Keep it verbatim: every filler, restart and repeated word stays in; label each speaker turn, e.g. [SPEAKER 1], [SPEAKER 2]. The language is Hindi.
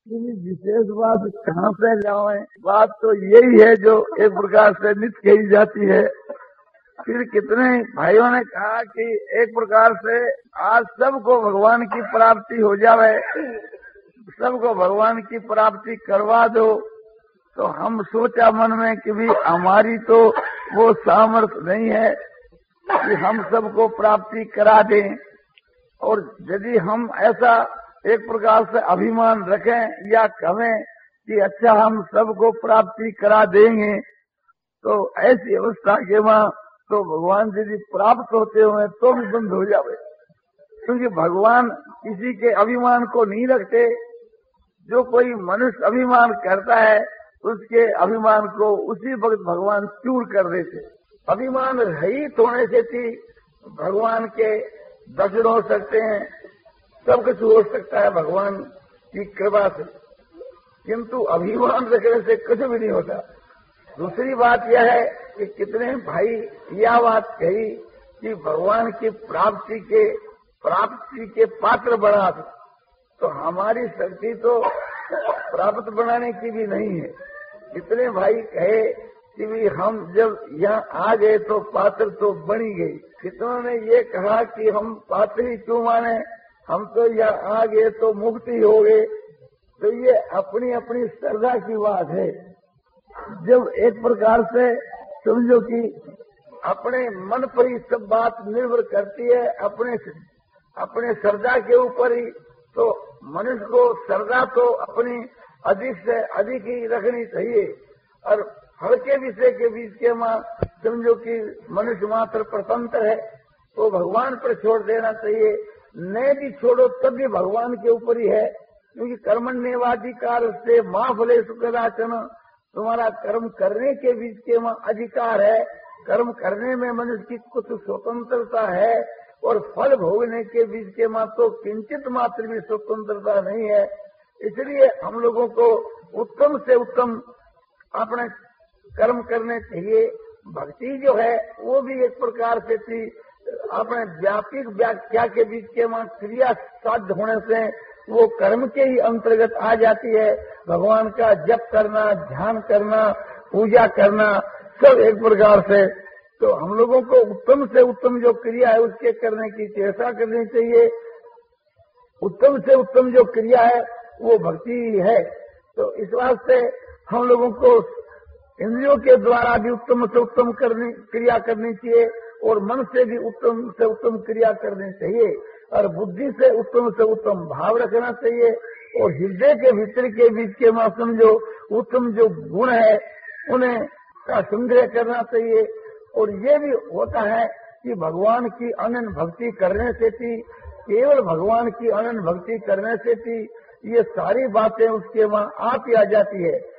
[SPEAKER 1] विशेष बात कहाँ से जाए, बात तो यही है जो एक प्रकार से नित्य कही जाती है। फिर कितने भाइयों ने कहा कि एक प्रकार से आज सबको भगवान की प्राप्ति हो जावे, सबको भगवान की प्राप्ति करवा दो। तो हम सोचा मन में कि भी हमारी तो वो सामर्थ्य नहीं है कि हम सबको प्राप्ति करा दें। और यदि हम ऐसा एक प्रकार से अभिमान रखें या कहें कि अच्छा हम सबको प्राप्ति करा देंगे, तो ऐसी अवस्था के वहाँ तो भगवान यदि प्राप्त होते हुए तो भी बंद हो जावे, क्योंकि भगवान किसी के अभिमान को नहीं रखते। जो कोई मनुष्य अभिमान करता है उसके अभिमान को उसी वक्त भगवान चूर कर देते। अभिमान रहित होने से थी भगवान के दर्शन हो सकते हैं, सब कुछ हो सकता है भगवान की कृपा से, किंतु अभिमान रखने से कुछ भी नहीं होता। दूसरी बात यह है कि कितने भाई यह बात कही कि भगवान की प्राप्ति के प्राप्ति के पात्र बना दो, तो हमारी शक्ति तो प्राप्त बनाने की भी नहीं है। कितने भाई कहे कि भी हम जब यहाँ आ गए तो पात्र तो बनी गई। कितनों ने ये कहा कि हम पात्र ही क्यों माने, हम तो यहाँ आ गए तो मुक्ति हो गए। तो ये अपनी अपनी श्रद्धा की बात है। जब एक प्रकार से समझो कि अपने मन पर ही सब बात निर्भर करती है, अपने अपने श्रद्धा के ऊपर ही, तो मनुष्य को श्रद्धा तो अपनी अधिक से अधिक ही रखनी चाहिए। और हल्के विषय के बीच के मां समझो कि मनुष्य मात्र स्वतंत्र है, तो भगवान पर छोड़ देना चाहिए। न भी छोड़ो तब भी भगवान के ऊपर ही है, क्योंकि कर्मण्येवाधिकार से मां फले सुखदाचन, तुम्हारा कर्म करने के बीच के मां अधिकार है। कर्म करने में मनुष्य की कुछ स्वतंत्रता है, और फल भोगने के बीच के मां तो किंचित मात्र भी स्वतंत्रता नहीं है। इसलिए हम लोगों को उत्तम से उत्तम अपने कर्म करने चाहिए। भक्ति जो है वो भी एक प्रकार से थी अपने व्यापक व्याख्या के बीच के मां क्रिया साध्य होने से वो कर्म के ही अंतर्गत आ जाती है। भगवान का जप करना, ध्यान करना, पूजा करना, सब एक प्रकार से। तो हम लोगों को उत्तम से उत्तम जो क्रिया है उसके करने की चेष्टा करनी चाहिए। उत्तम से उत्तम जो क्रिया है वो भक्ति है। तो इस वास्ते हम लोगों को इंद्रियों के द्वारा भी उत्तम से उत्तम करनी क्रिया करनी चाहिए, और मन से भी उत्तम से उत्तम क्रिया करनी चाहिए, और बुद्धि से उत्तम से उत्तम भाव रखना चाहिए, और हृदय के भीतर के बीच के मां समझो उत्तम जो गुण है उन्हें का संग्रह करना चाहिए। और ये भी होता है कि भगवान की अनन्य भक्ति करने से थी, केवल भगवान की अनन्य भक्ति करने से थी ये सारी बातें उसके वहां आप ही आ जाती है।